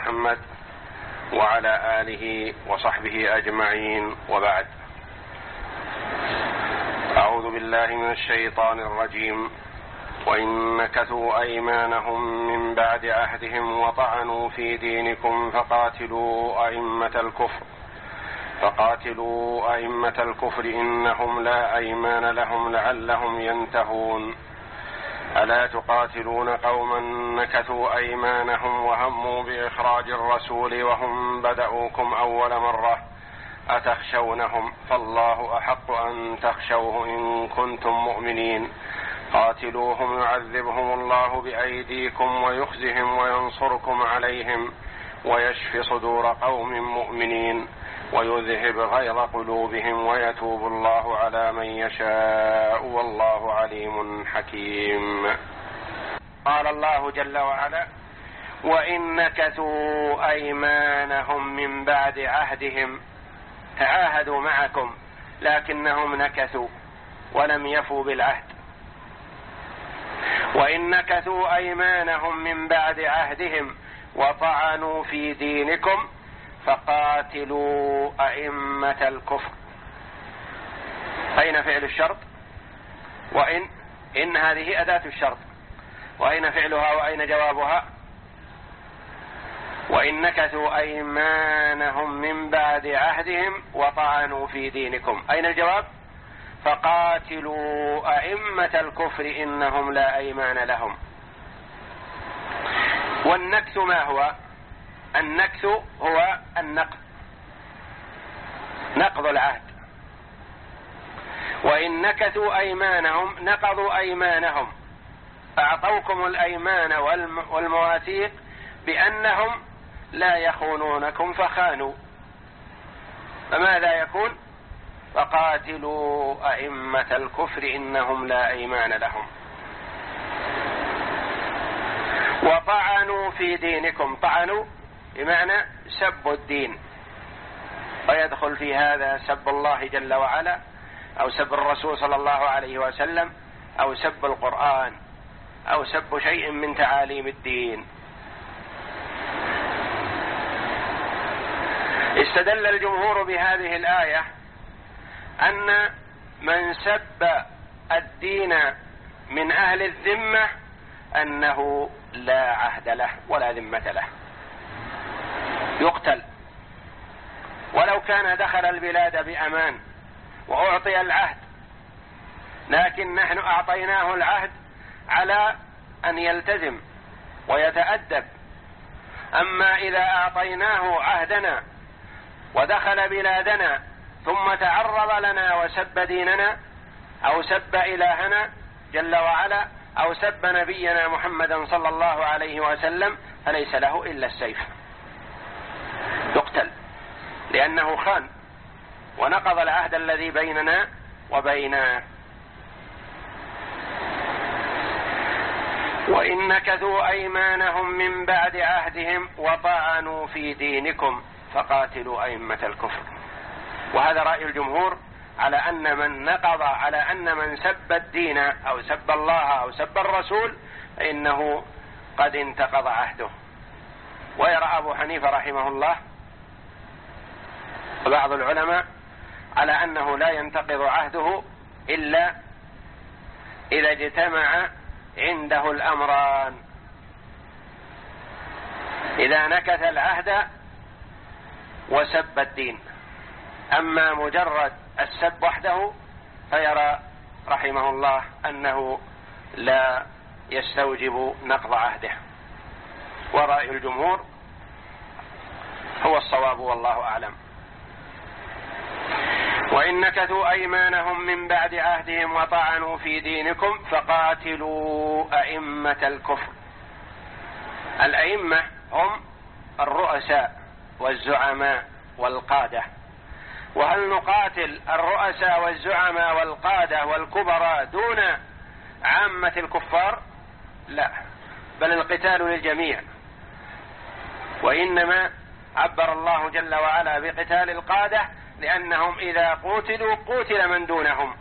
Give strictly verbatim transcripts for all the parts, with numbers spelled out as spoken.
محمد وعلى آله وصحبه أجمعين، وبعد. أعوذ بالله من الشيطان الرجيم. وإن نكثوا أيمانهم من بعد عهدهم وطعنوا في دينكم فقاتلوا أئمة الكفر فقاتلوا أئمة الكفر إنهم لا أيمان لهم لعلهم ينتهون. ألا تقاتلون قوما نكثوا أيمانهم وهموا بإخراج الرسول وهم بدأوكم أول مرة أتخشونهم فالله أحق أن تخشوه إن كنتم مؤمنين. قاتلوهم يعذبهم الله بأيديكم ويخزهم وينصركم عليهم ويشفي صدور قوم مؤمنين ويذهب غيظ قلوبهم ويتوب الله على من يشاء والله عليم حكيم. قال الله جل وعلا: وإن نكثوا أيمانهم من بعد عهدهم، تعاهدوا معكم لكنهم نكثوا ولم يفوا بالعهد. وإن نكثوا أيمانهم من بعد عهدهم وطعنوا في دينكم فقاتلوا أئمة الكفر. أين فعل الشرط؟ وإن إن هذه أداة الشرط، وأين فعلها وأين جوابها؟ وإن نكثوا أيمانهم من بعد عهدهم وطعنوا في دينكم، أين الجواب؟ فقاتلوا أئمة الكفر إنهم لا أيمان لهم. والنكث ما هو؟ النكث هو النقض، نقض العهد. وإن نكثوا أيمانهم نقضوا أيمانهم، أعطوكم الأيمان والمواثيق بأنهم لا يخونونكم فخانوا، فماذا يكون؟ فقاتلوا أئمة الكفر إنهم لا أيمان لهم. وطعنوا في دينكم، طعنوا بمعنى سب الدين، ويدخل في هذا سب الله جل وعلا أو سب الرسول صلى الله عليه وسلم أو سب القرآن أو سب شيء من تعاليم الدين. استدل الجمهور بهذه الآية أن من سب الدين من أهل الذمة أنه لا عهد له ولا ذمة له، يقتل ولو كان دخل البلاد بأمان وأعطي العهد، لكن نحن أعطيناه العهد على أن يلتزم ويتأدب. أما إذا أعطيناه عهدنا ودخل بلادنا ثم تعرض لنا وسب ديننا أو سب إلهنا جل وعلا أو سب نبينا محمدا صلى الله عليه وسلم فليس له إلا السيف، يقتل، لأنه خان ونقض العهد الذي بيننا وبينه. وإن نكثوا أيمانهم من بعد عهدهم وطعنوا في دينكم فقاتلوا أئمة الكفر. وهذا رأي الجمهور على أن من نقض، على أن من سب الدين أو سب الله أو سب الرسول فإنه قد انتقض عهده. ويرى أبو حنيفة رحمه الله وبعض العلماء على أنه لا ينتقض عهده إلا إذا اجتمع عنده الأمران، إذا نكث العهد وسب الدين. أما مجرد السب وحده فيرى رحمه الله أنه لا يستوجب نقض عهده، ورأي الجمهور هو الصواب والله أعلم. وإن نكثوا أيمانهم من بعد عهدهم وطعنوا في دينكم فقاتلوا أئمة الكفر. الأئمة هم الرؤساء والزعماء والقادة. وهل نقاتل الرؤساء والزعماء والقادة والكبراء دون عامة الكفار؟ لا، بل القتال للجميع. وإنما عبر الله جل وعلا بقتال القادة لأنهم إذا قتلوا قتل من دونهم،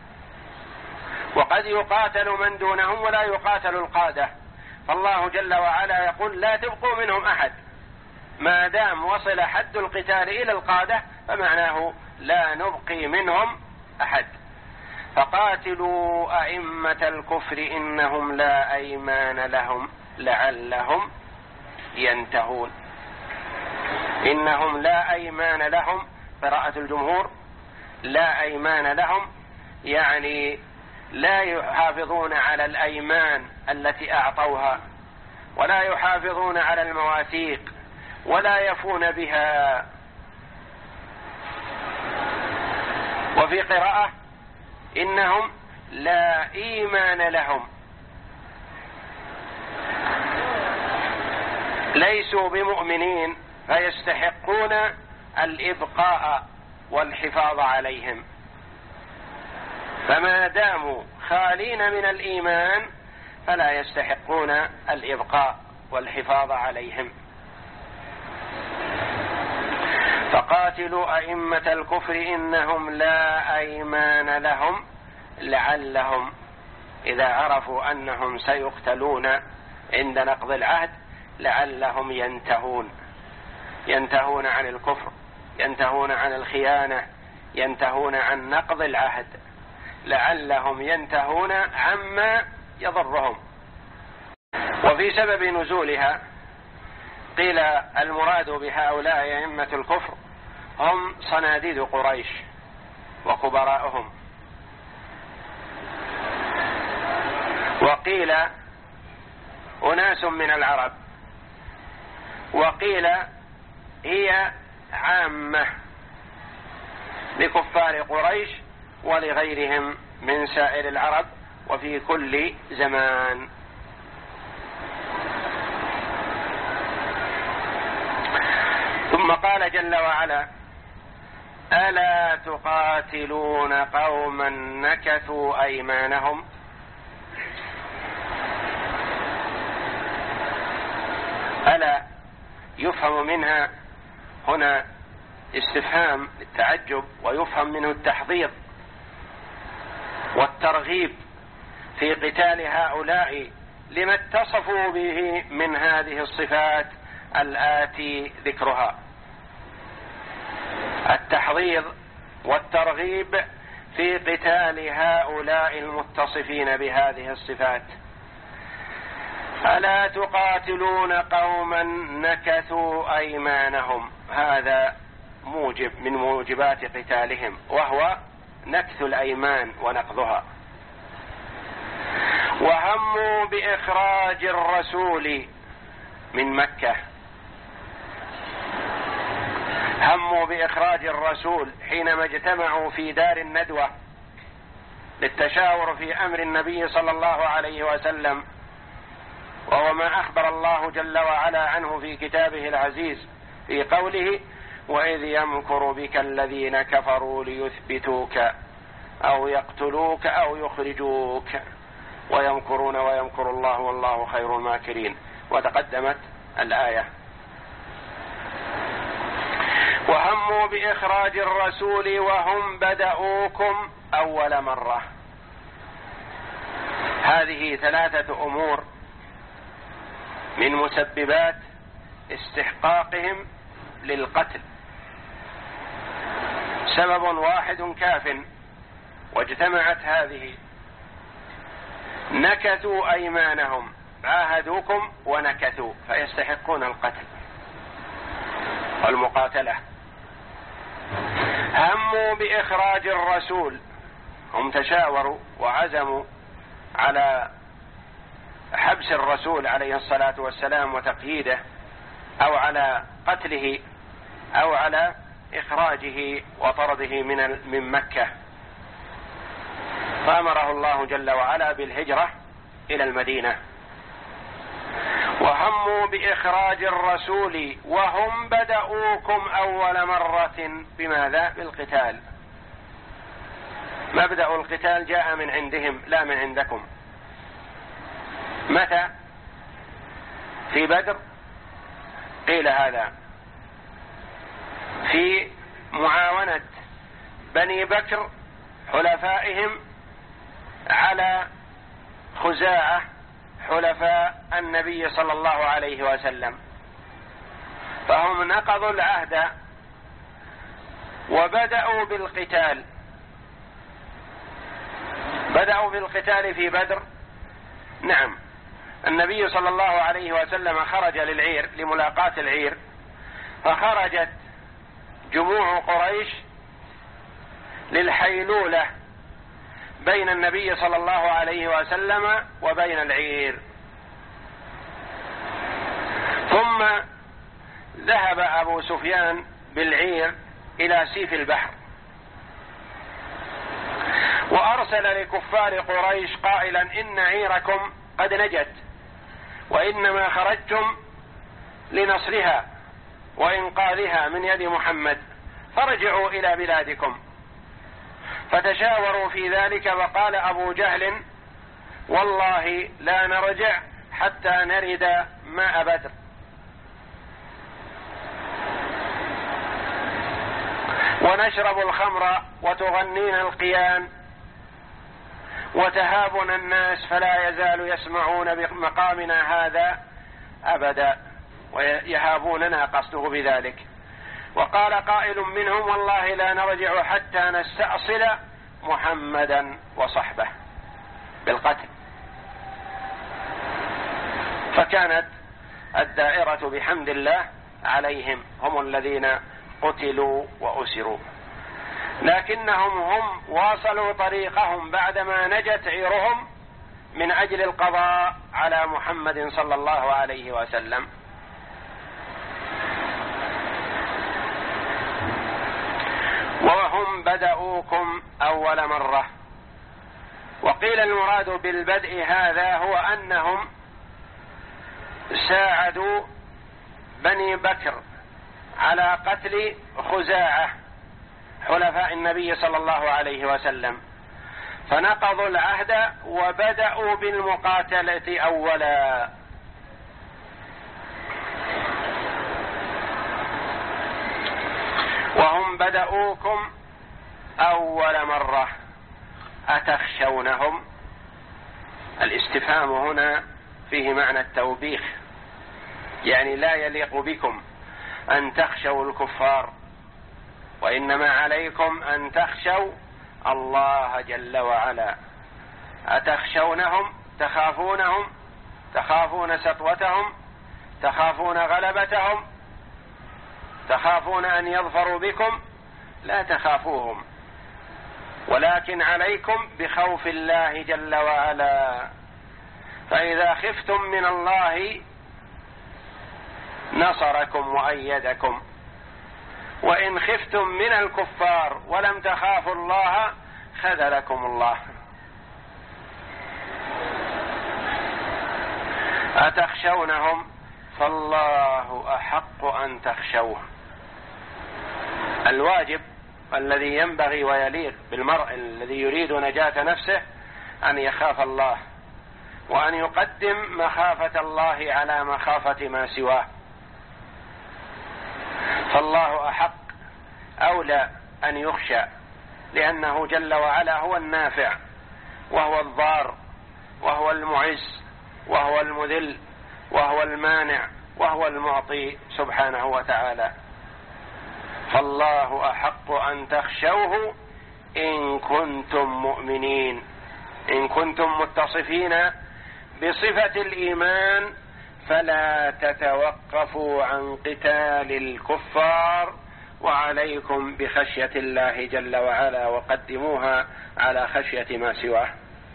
وقد يقاتل من دونهم ولا يقاتل القادة. فالله جل وعلا يقول لا تبقوا منهم أحد ما دام وصل حد القتال إلى القادة فمعناه لا نبقي منهم أحد. فقاتلوا أئمة الكفر إنهم لا أيمان لهم لعلهم ينتهون. إنهم لا أيمان لهم، قراءة الجمهور لا أيمان لهم، يعني لا يحافظون على الأيمان التي أعطوها، ولا يحافظون على المواثيق، ولا يفون بها. وفي قراءة إنهم لا إيمان لهم، ليسوا بمؤمنين فيستحقون الإبقاء والحفاظ عليهم، فما داموا خالين من الإيمان فلا يستحقون الإبقاء والحفاظ عليهم. فقاتلوا أئمة الكفر إنهم لا أيمان لهم لعلهم، إذا عرفوا أنهم سيقتلون عند نقض العهد لعلهم ينتهون، ينتهون عن الكفر، ينتهون عن الخيانة، ينتهون عن نقض العهد، لعلهم ينتهون عما يضرهم. وفي سبب نزولها قيل المراد بهؤلاء أئمة الكفر هم صناديد قريش وكبراءهم، وقيل أناس من العرب، وقيل هي عامة لكفار قريش ولغيرهم من سائر العرب وفي كل زمان. ثم قال جل وعلا: ألا تقاتلون قوما نكثوا أيمانهم. ألا يفهم منها هنا استفهام التعجب، ويفهم منه التحضير والترغيب في قتال هؤلاء لما اتصفوا به من هذه الصفات الآتي ذكرها. التحضير والترغيب في قتال هؤلاء المتصفين بهذه الصفات. ألا تقاتلون قوما نكثوا أيمانهم، هذا موجب من موجبات قتالهم، وهو نكث الأيمان ونقضها. وهموا بإخراج الرسول من مكة، هموا بإخراج الرسول حينما اجتمعوا في دار الندوة للتشاور في أمر النبي صلى الله عليه وسلم، وهو ما أخبر الله جل وعلا عنه في كتابه العزيز في قوله: وإذ يمكر بك الذين كفروا ليثبتوك أو يقتلوك أو يخرجوك ويمكرون ويمكر الله والله خير الماكرين. وتقدمت الآية. وهموا بإخراج الرسول وهم بدأوكم أول مرة. هذه ثلاثة أمور من مسببات استحقاقهم للقتل. سبب واحد كاف، واجتمعت هذه: نكثوا أيمانهم، عاهدوكم ونكثوا، فيستحقون القتل والمقاتلة. هموا بإخراج الرسول، هم تشاوروا وعزموا على حبس الرسول عليه الصلاة والسلام وتقييده، أو على قتله، أو على إخراجه وطرده من من مكة، فأمره الله جل وعلا بالهجرة إلى المدينة. وهموا بإخراج الرسول وهم بدأوكم أول مرة، بماذا؟ بالقتال. مبدأ القتال جاء من عندهم لا من عندكم. متى؟ في بدر قيل هذا، في معاونة بني بكر حلفائهم على خزاعة حلفاء النبي صلى الله عليه وسلم، فهم نقضوا العهد وبدأوا بالقتال. بدأوا بالقتال في بدر. نعم، النبي صلى الله عليه وسلم خرج للعير لملاقاة العير، فخرجت جموع قريش للحيلولة بين النبي صلى الله عليه وسلم وبين العير. ثم ذهب أبو سفيان بالعير إلى سيف البحر، وأرسل لكفار قريش قائلا: إن عيركم قد نجت، وإنما خرجتم لنصرها وإنقاذها من يد محمد، فرجعوا إلى بلادكم. فتشاوروا في ذلك، وقال أبو جهل: والله لا نرجع حتى نرد ماء بدر. ونشرب الخمر وتغنينا القيان وتهابنا الناس، فلا يزال يسمعون بمقامنا هذا أبدا، ويهابوننا قصده بذلك. وقال قائل منهم: والله لا نرجع حتى نستأصل محمدا وصحبه بالقتل. فكانت الدائرة بحمد الله عليهم، هم الذين قتلوا وأسروا، لكنهم هم واصلوا طريقهم بعدما نجت عيرهم من أجل القضاء على محمد صلى الله عليه وسلم. وهم بدأوكم أول مرة. وقيل المراد بالبدء هذا هو أنهم ساعدوا بني بكر على قتل خزاعة حلفاء النبي صلى الله عليه وسلم، فنقضوا العهد وبدأوا بالمقاتلة أولا. وهم بدأوكم أول مرة أتخشونهم؟ الاستفهام هنا فيه معنى التوبيخ، يعني لا يليق بكم أن تخشوا الكفار، وإنما عليكم أن تخشوا الله جل وعلا. أتخشونهم؟ تخافونهم؟ تخافون سطوتهم؟ تخافون غلبتهم؟ تخافون أن يظفروا بكم؟ لا تخافوهم، ولكن عليكم بخوف الله جل وعلا. فإذا خفتم من الله نصركم وأيدكم، وإن خفتم من الكفار ولم تخافوا الله خذلكم الله. أتخشونهم؟ فالله أحق أن تخشوه. الواجب الذي ينبغي ويليق بالمرء الذي يريد نجاة نفسه أن يخاف الله، وأن يقدم مخافة الله على مخافة ما سواه. فالله أحق أولى أن يخشى، لأنه جل وعلا هو النافع وهو الضار وهو المعز وهو المذل وهو المانع وهو المعطي سبحانه وتعالى. فالله أحق أن تخشوه إن كنتم مؤمنين، إن كنتم متصفين بصفة الإيمان، فلا تتوقفوا عن قتال الكفار، وعليكم بخشية الله جل وعلا، وقدموها على خشية ما سواه.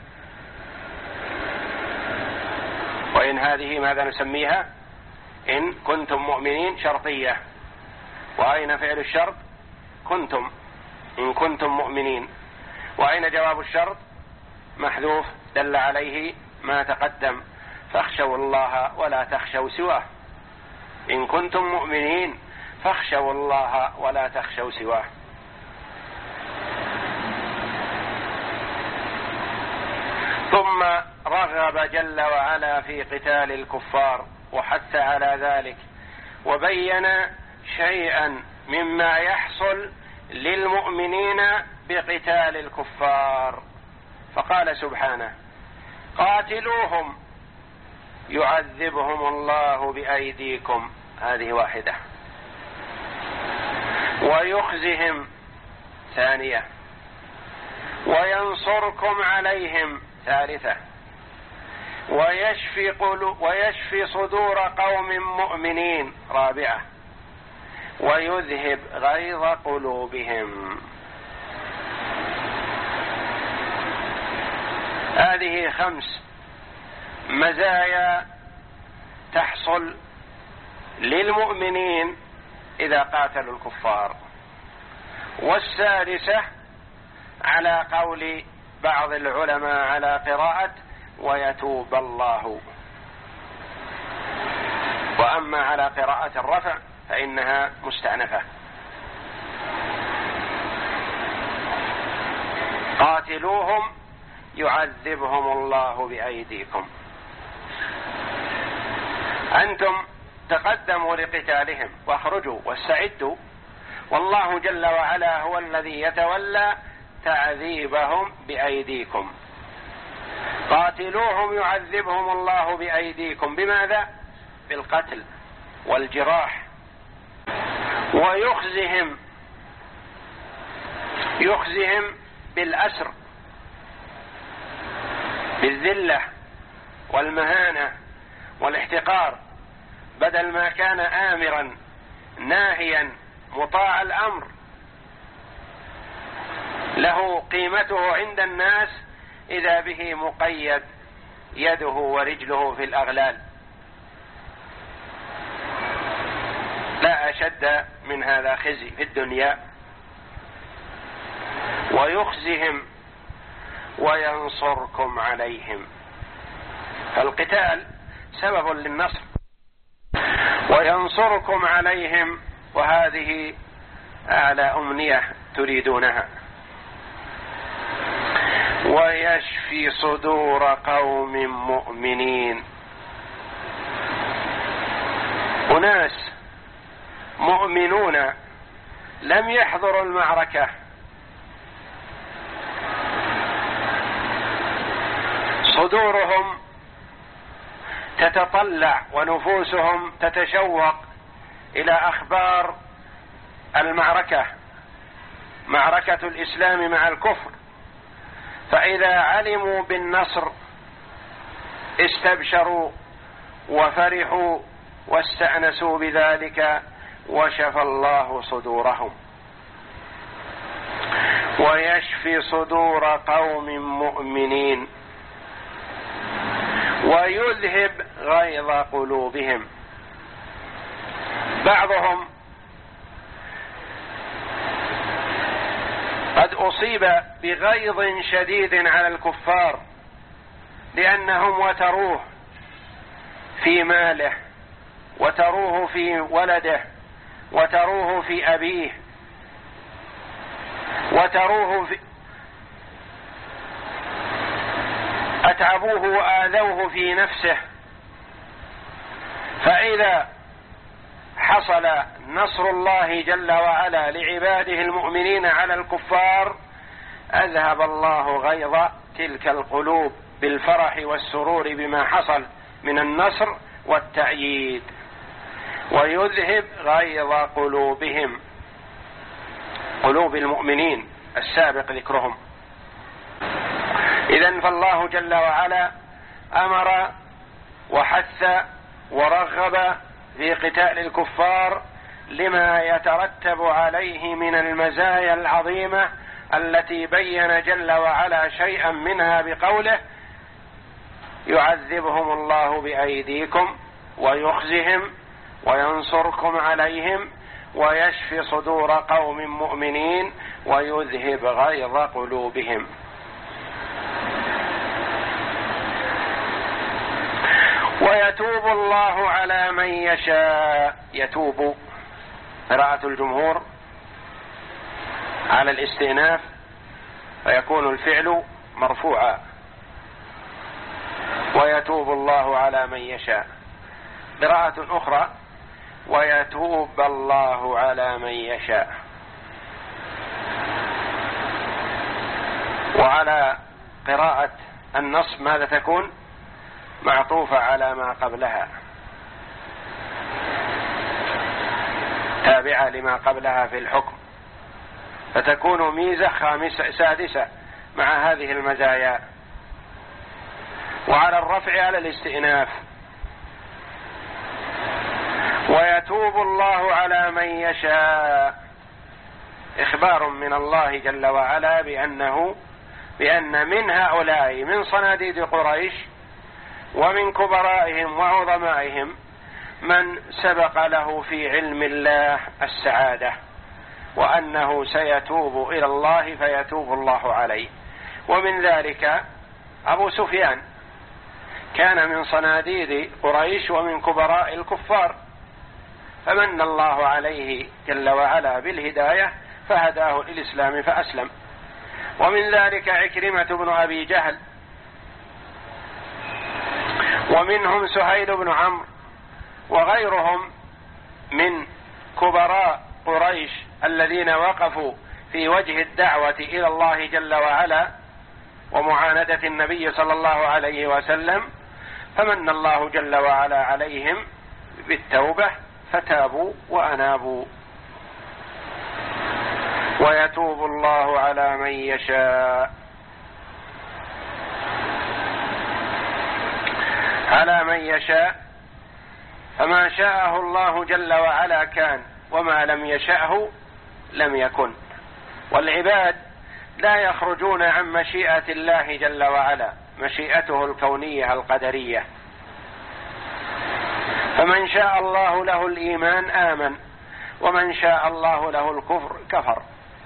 وإن هذه ماذا نسميها؟ إن كنتم مؤمنين شرطية. وأين فعل الشرط؟ كنتم، إن كنتم مؤمنين. وأين جواب الشرط؟ محذوف، دل عليه ما تقدم: فاخشوا الله ولا تخشوا سواه. إن كنتم مؤمنين فاخشوا الله ولا تخشوا سواه. ثم رغب جل وعلا في قتال الكفار وحث على ذلك، وبين شيئا مما يحصل للمؤمنين بقتال الكفار، فقال سبحانه: قاتلوهم يعذبهم الله بأيديكم. هذه واحدة. ويخزهم ثانية، وينصركم عليهم ثالثة، ويشفي, قلو ويشفي صدور قوم مؤمنين رابعة، ويذهب غيظ قلوبهم. هذه خمس مزايا تحصل للمؤمنين إذا قاتلوا الكفار. والسادسة على قول بعض العلماء على قراءة ويتوب الله، وأما على قراءة الرفع فإنها مستأنفة. قاتلوهم يعذبهم الله بأيديكم. أنتم تقدموا لقتالهم واخرجوا واستعدوا، والله جل وعلا هو الذي يتولى تعذيبهم بأيديكم. قاتلوهم يعذبهم الله بأيديكم. بماذا؟ بالقتل والجراح. ويخزهم، يخزهم بالأسر، بالذلة والمهانة والاحتقار، بدل ما كان آمرا ناهيا مطاع الأمر له قيمته عند الناس، إذا به مقيد يده ورجله في الأغلال. لا أشد من هذا خزي في الدنيا. ويخزهم وينصركم عليهم. فالقتال سبب للنصر. وينصركم عليهم، وهذه أعلى أمنية تريدونها. ويشفي صدور قوم مؤمنين. أناس مؤمنون لم يحضروا المعركة، صدورهم تتطلع ونفوسهم تتشوق إلى أخبار المعركة، معركة الإسلام مع الكفر، فإذا علموا بالنصر استبشروا وفرحوا واستأنسوا بذلك، وشفى الله صدورهم. ويشفي صدور قوم مؤمنين ويذهب غيظ قلوبهم. بعضهم قد أصيب بغيظ شديد على الكفار لأنهم وتروه في ماله، وتروه في ولده، وتروه في أبيه، وتروه في أتعبوه وآذوه في نفسه. فإذا حصل نصر الله جل وعلا لعباده المؤمنين على الكفار، أذهب الله غيظ تلك القلوب بالفرح والسرور بما حصل من النصر والتأييد، ويذهب غيظ قلوبهم، قلوب المؤمنين السابق ذكرهم. إذن فالله جل وعلا أمر وحث ورغب في قتال الكفار لما يترتب عليه من المزايا العظيمة التي بين جل وعلا شيئا منها بقوله: يعذبهم الله بأيديكم ويخزهم وينصركم عليهم ويشفي صدور قوم مؤمنين ويذهب غيظ قلوبهم. ويتوب الله على من يشاء. يتوب قراءة الجمهور على الاستئناف، فيكون الفعل مرفوعا. ويتوب الله على من يشاء. قراءة أخرى: ويتوب الله على من يشاء. وعلى قراءة النصب ماذا تكون؟ معطوفة على ما قبلها. تابعة لما قبلها في الحكم، فتكون ميزة خامسة سادسة مع هذه المزايا. وعلى الرفع على الاستئناف. ويتوب الله على من يشاء، إخبار من الله جل وعلا بأنه بأن من هؤلاء من صناديد قريش ومن كبرائهم وعظمائهم من سبق له في علم الله السعادة، وأنه سيتوب إلى الله فيتوب الله عليه. ومن ذلك أبو سفيان كان من صناديد قريش ومن كبراء الكفار، فمن الله عليه جل وعلا بالهداية فهداه للإسلام فأسلم. ومن ذلك عكرمة بن أبي جهل، ومنهم سهيل بن عمرو وغيرهم من كبراء قريش الذين وقفوا في وجه الدعوة إلى الله جل وعلا ومعاندة النبي صلى الله عليه وسلم، فمن الله جل وعلا عليهم بالتوبة فتابوا وأنابوا. ويتوب الله على من يشاء، على من يشاء، فما شاءه الله جل وعلا كان، وما لم يشأه لم يكن. والعباد لا يخرجون عن مشيئة الله جل وعلا، مشيئته الكونية القدرية. فمن شاء الله له الإيمان آمن، ومن شاء الله له الكفر كفر.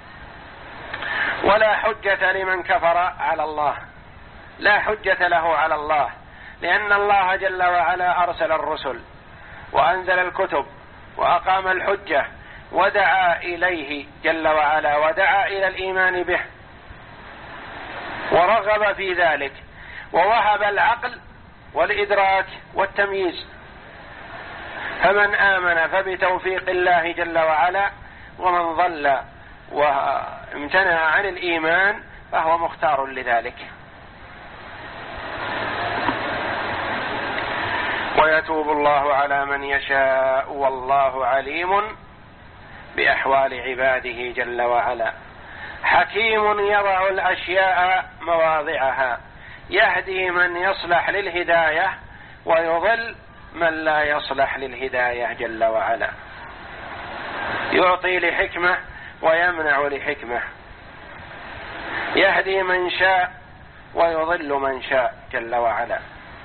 ولا حجة لمن كفر على الله، لا حجة له على الله، لأن الله جل وعلا أرسل الرسل وأنزل الكتب وأقام الحجة ودعا إليه جل وعلا، ودعا إلى الإيمان به ورغب في ذلك، ووهب العقل والإدراك والتمييز. فمن آمن فبتوفيق الله جل وعلا، ومن ضل وامتنع عن الإيمان فهو مختار لذلك. ويتوب الله على من يشاء والله عليم بأحوال عباده جل وعلا، حكيم يضع الأشياء مواضعها، يهدي من يصلح للهداية ويضل من لا يصلح للهداية جل وعلا، يعطي لحكمة ويمنع لحكمة، يهدي من شاء ويضل من شاء جل وعلا.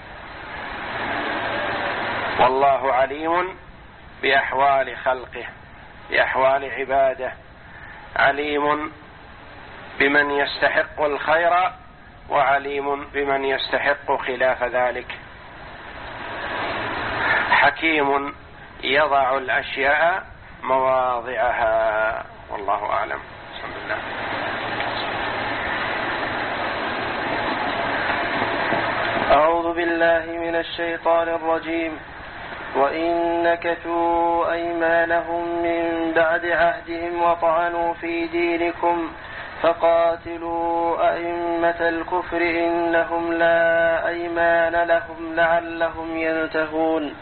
والله عليم بأحوال خلقه، بأحوال عباده، عليم بمن يستحق الخير وعليم بمن يستحق خلاف ذلك، حكيم يضع الأشياء مواضعها. والله أعلم. بسم الله. أعوذ بالله من الشيطان الرجيم. وإن نكثوا أيمانهم من بعد عهدهم وطعنوا في دينكم فقاتلوا أئمة الكفر إنهم لا أيمان لهم لعلهم ينتهون.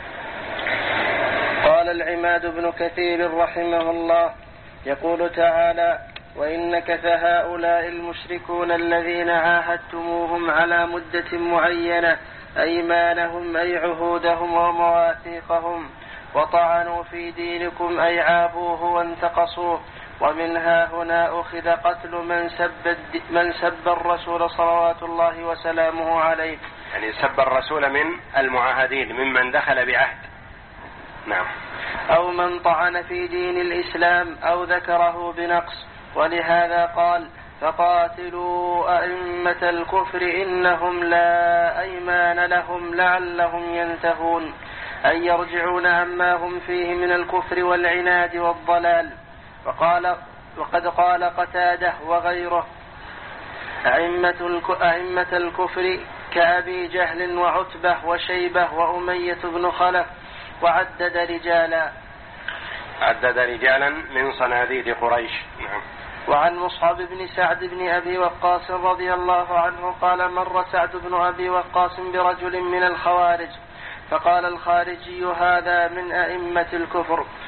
قال العماد بن كثير رحمه الله يقول تعالى: وإن نكث هؤلاء المشركون الذين عاهدتموهم على مدة معينة أيمانهم أي عهودهم ومواثيقهم، وطعنوا في دينكم أي عابوه وانتقصوه. ومنها هنا أخذ قتل من سب, من سب الرسول صلوات الله وسلامه عليه، يعني سب الرسول من المعاهدين ممن دخل بعهد. نعم. أو من طعن في دين الإسلام أو ذكره بنقص. ولهذا قال: فقاتلوا أئمة الكفر إنهم لا أيمان لهم لعلهم ينتهون، أي يرجعون عما هم فيه من الكفر والعناد والضلال. وقال وقد قال قتادة وغيره: أئمة أئمة الكفر كأبي جهل وعتبة وشيبة وأمية بن خلف، وعدد رجالا عدد رجالا من صناديد قريش. نعم. وعن مصعب بن سعد بن أبي وقاص رضي الله عنه قال: مر سعد بن أبي وقاص برجل من الخوارج فقال الخارجي: هذا من أئمة الكفر،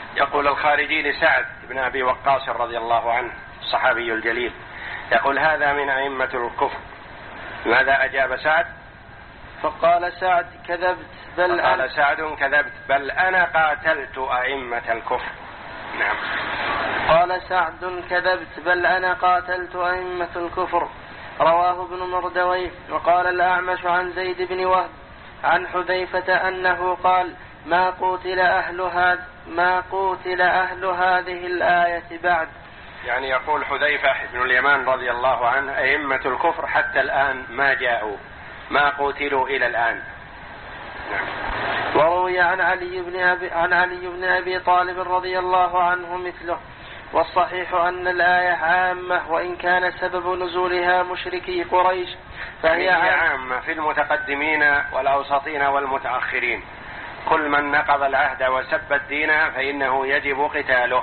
يقول الخارجي لسعد بن أبي وقاص رضي الله عنه الصحابي الجليل، يقول هذا من أئمة الكفر، ماذا أجاب سعد؟ فقال سعد كذبت بل فقال أنا سعد كذبت بل أنا قاتلت أئمة الكفر. نعم. قال سعد كذبت بل أنا قاتلت أئمة الكفر. رواه ابن مردويه. وقال الأعمش عن زيد بن وهب عن حذيفة أنه قال ما قتل أهل هذا ما قتل أهل هذه الآية بعد. يعني يقول حذيفة بن اليمان رضي الله عنه أئمة الكفر حتى الآن ما جاءوا، ما قتلوا إلى الآن. نعم. وروي عن علي بن أبي عن علي بن أبي طالب رضي الله عنه مثله. والصحيح أن الآية عامة وإن كان سبب نزولها مشركي قريش، فهي عامة في المتقدمين والأوسطين والمتأخرين، كل من نقض العهد وسب الدين فإنه يجب قتاله.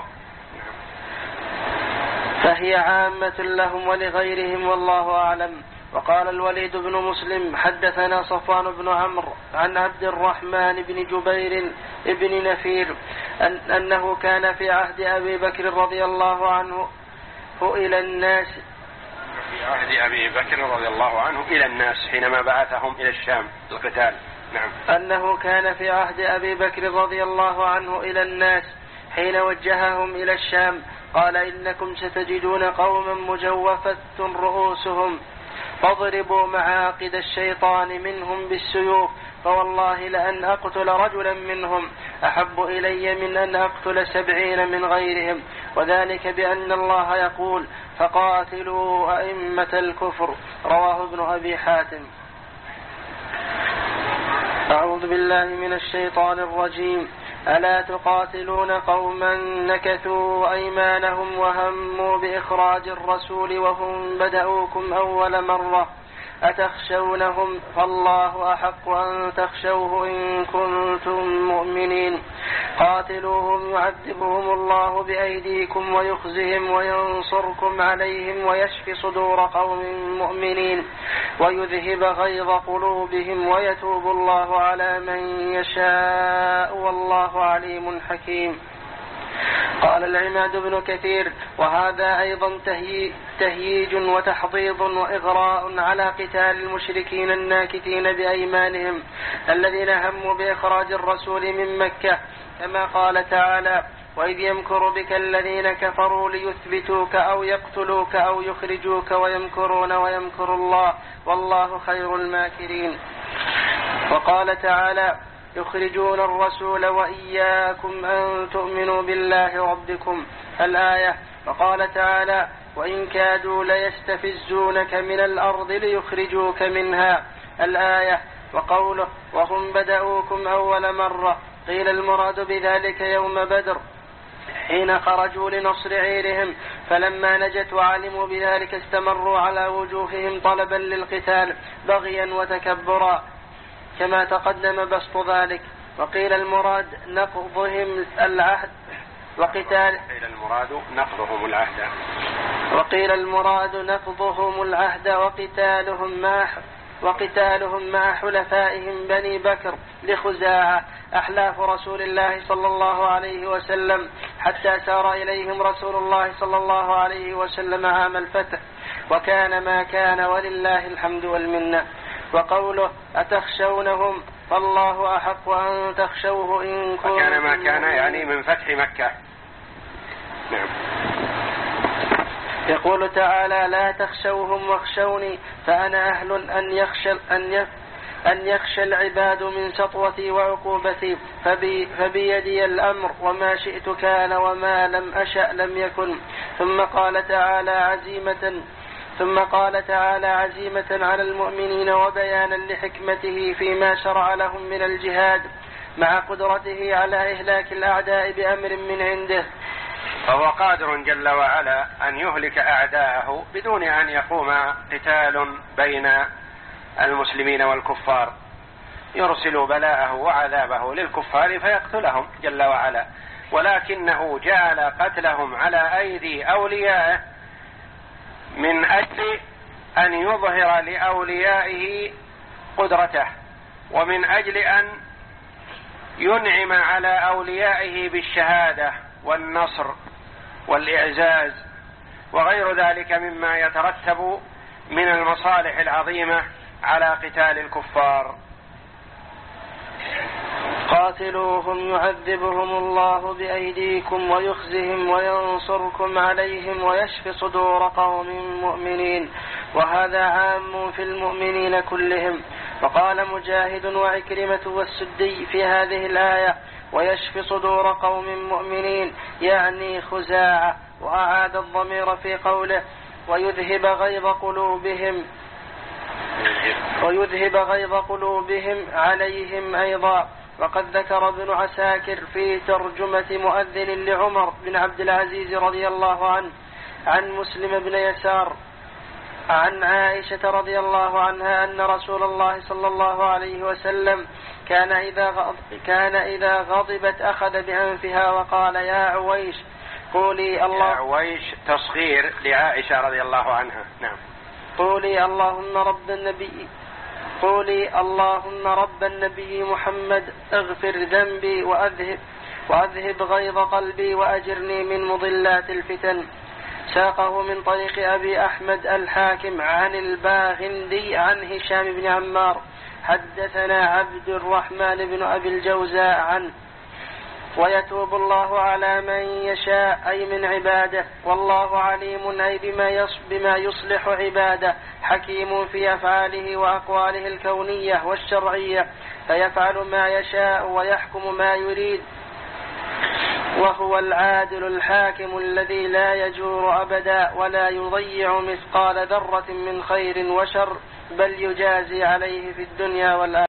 فهي عامة لهم ولغيرهم والله أعلم. وقال الوليد بن مسلم حدثنا صفوان بن عمرو عن عبد الرحمن بن جبير بن نفير أن أنه كان في عهد أبي بكر رضي الله عنه إلى الناس في عهد أبي بكر رضي الله عنه إلى الناس حينما بعثهم إلى الشام القتال. نعم. أنه كان في عهد أبي بكر رضي الله عنه إلى الناس حين وجههم إلى الشام قال إنكم ستجدون قوما مجوفة رؤوسهم فاضربوا معاقد الشيطان منهم بالسيوف فوالله لأن أقتل رجلا منهم أحب إلي من أن أقتل سبعين من غيرهم، وذلك بأن الله يقول فقاتلوا أئمة الكفر. رواه ابن أبي حاتم. أعوذ بالله من الشيطان الرجيم. ألا تقاتلون قوما نكثوا أيمانهم وهموا بإخراج الرسول وهم بدأوكم أول مرة أتخشونهم فالله أحق أن تخشوه إن كنتم مؤمنين قاتلوهم يعذبهم الله بأيديكم ويخزهم وينصركم عليهم ويشفي صدور قوم مؤمنين ويذهب غيظ قلوبهم ويتوب الله على من يشاء والله عليم حكيم. قال العماد بن كثير وهذا أيضا تهييج وتحضيض وإغراء على قتال المشركين الناكثين بأيمانهم الذين هموا بإخراج الرسول من مكة، كما قال تعالى وإذ يمكر بك الذين كفروا ليثبتوك أو يقتلوك أو يخرجوك ويمكرون ويمكر الله والله خير الماكرين. وقال تعالى يخرجون الرسول وإياكم أن تؤمنوا بالله ربكم الآية. وقال تعالى وإن كادوا ليستفزونك من الأرض ليخرجوك منها الآية. وقوله وهم بدأوكم أول مرة قيل المراد بذلك يوم بدر حين خرجوا لنصر عيرهم فلما نجت وعلموا بذلك استمروا على وجوههم طلبا للقتال بغيا وتكبرا كما تقدم بسط ذلك. وقيل المراد نقضهم العهد وقتال وقيل المراد نقضهم العهد وقيل المراد نقضهم العهد وقتالهم مع وقتالهم مع حلفائهم بني بكر لخزاعة أحلاف رسول الله صلى الله عليه وسلم حتى سار إليهم رسول الله صلى الله عليه وسلم عام الفتح وكان ما كان ولله الحمد والمنة. وقوله أتخشونهم فالله أحق أن تخشوه إن كنتم وكان ما كان يعني من فتح مكة. نعم. يقول تعالى لا تخشوهم واخشوني فأنا أهل أن يخشى أن أن يخشى العباد من سطوتي وعقوبتي فبي فبيدي الأمر وما شئت كان وما لم أشأ لم يكن. ثم قال تعالى عزيمة ثم قال تعالى عزيمة على المؤمنين وبيانا لحكمته فيما شرع لهم من الجهاد مع قدرته على إهلاك الأعداء بأمر من عنده. فهو قادر جل وعلا أن يهلك أعداءه بدون أن يقوم قتال بين المسلمين والكفار، يرسل بلاءه وعذابه للكفار فيقتلهم جل وعلا، ولكنه جعل قتلهم على أيدي أوليائه من أجل أن يظهر لأوليائه قدرته ومن أجل أن ينعم على أوليائه بالشهادة والنصر والإعزاز وغير ذلك مما يترتب من المصالح العظيمة على قتال الكفار. قاتلوهم يعذبهم الله بأيديكم ويخزهم وينصركم عليهم ويشفي صدور قوم مؤمنين، وهذا عام في المؤمنين كلهم. وقال مجاهد وعكرمة والسدي في هذه الآية ويشفي صدور قوم مؤمنين يعني خزاعة، وأعاد الضمير في قوله ويذهب غيظ قلوبهم ويذهب غيظ قلوبهم عليهم أيضا. وقد ذكر ابن عساكر في ترجمة مؤذن لعمر بن عبد العزيز رضي الله عنه عن مسلم بن يسار عن عائشة رضي الله عنها أن رسول الله صلى الله عليه وسلم كان إذا غضب كان إذا غضبت أخذ بأنفها وقال يا عويش قولي الله. يا عويش تصغير لعائشة رضي الله عنها. نعم. قولي اللهم رب النبي قولي اللهم رب النبي محمد اغفر ذنبي وأذهب, وأذهب غيظ قلبي وأجرني من مضلات الفتن. ساقه من طريق أبي أحمد الحاكم عن الباغندي عن هشام بن عمار حدثنا عبد الرحمن بن أبي الجوزاء عنه. ويتوب الله على من يشاء أي من عباده، والله عليم أي بما يصلح عباده، حكيم في أفعاله وأقواله الكونية والشرعية، فيفعل ما يشاء ويحكم ما يريد، وهو العادل الحاكم الذي لا يجور أبدا ولا يضيع مثقال ذرة من خير وشر، بل يجازي عليه في الدنيا والآخرة.